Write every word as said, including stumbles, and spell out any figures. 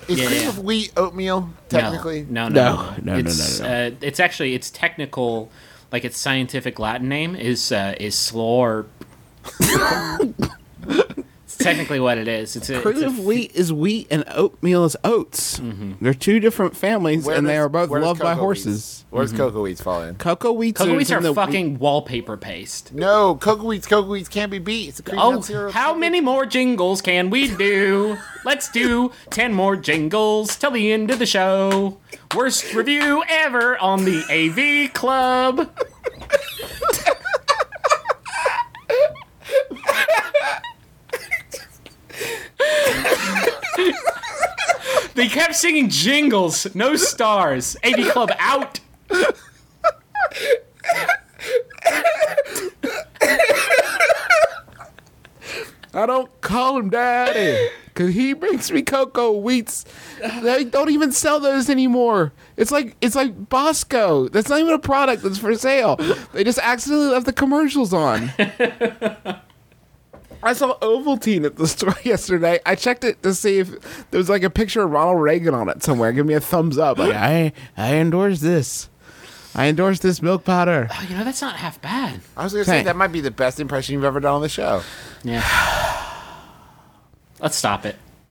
Is Yeah, cream yeah. of wheat oatmeal technically? No, no, No, no, no, no, it's, no, no. Uh, it's actually its technical, like its scientific Latin name is uh, is slorp. It's technically what it is. It's a, Cream it's a of wheat is wheat and oatmeal is oats. Mm-hmm. They're two different families, Where and they does- are both where does loved by cocoa horses. Wheats? Where does cocoa wheats fall in? Cocoa wheats, Cocoa are wheats are in the fucking wallpaper paste. No, cocoa wheats, cocoa wheats can't be beat. It's a cream Oh, nut syrup. how many more jingles can we do? Let's do ten more jingles till the end of the show. Worst review ever on the A V Club. They kept singing jingles, no stars. A V Club out. I don't call him daddy because he brings me cocoa wheats. They don't even sell those anymore. It's like it's like Bosco. That's not even a product that's for sale. They just accidentally left the commercials on. I saw Ovaltine at the store yesterday. I checked it to see if there was like a picture of Ronald Reagan on it somewhere. Give me a thumbs up. Like I I endorse this. I endorse this milk powder. Oh, you know, that's not half bad. I was going to say, Hey. that might be the best impression you've ever done on the show. Yeah. Let's stop it.